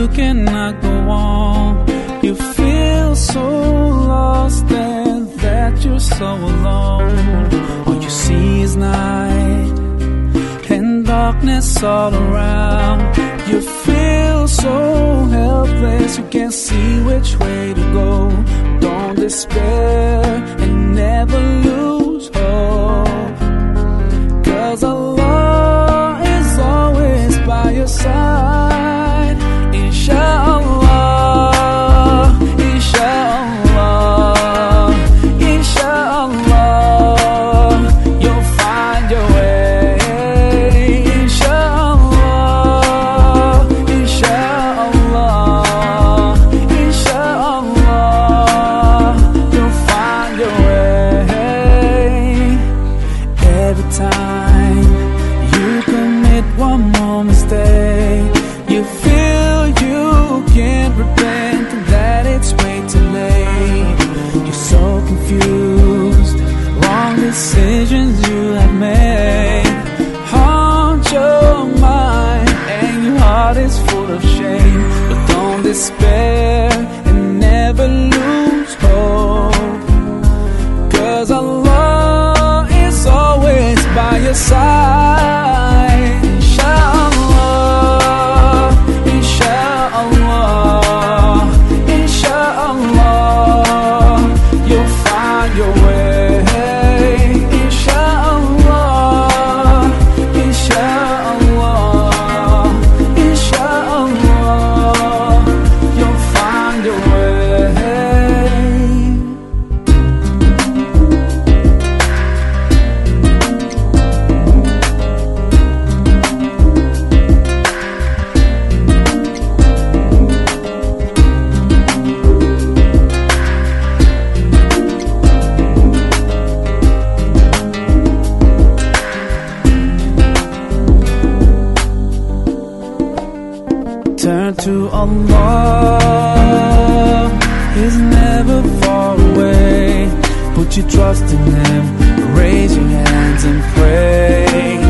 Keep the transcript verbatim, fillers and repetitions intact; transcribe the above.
you cannot go on. You feel so lost and that you're so alone. All you see is night and darkness all around. You feel so helpless, you can't see which way to go. Don't despair and never lose hope, 'cause Allah is always by your side. Inshallah, Inshallah, Inshallah, you'll find your way. Inshallah, Inshallah, Inshallah, you'll find your way. Every time you commit one more mistake, you feel you can't repent and that it's way too late. You're so confused, wrong decisions you have made haunt your mind and your heart is full of shame. But don't despair and never lose hope, 'cause Allah is always by your side. Inshallah, Inshallah, Inshallah, you'll find your way. Inshallah, Inshallah, Inshallah, you'll find your way. Turn to Allah, He's never far away. Put your trust in Him, raise your hands and pray.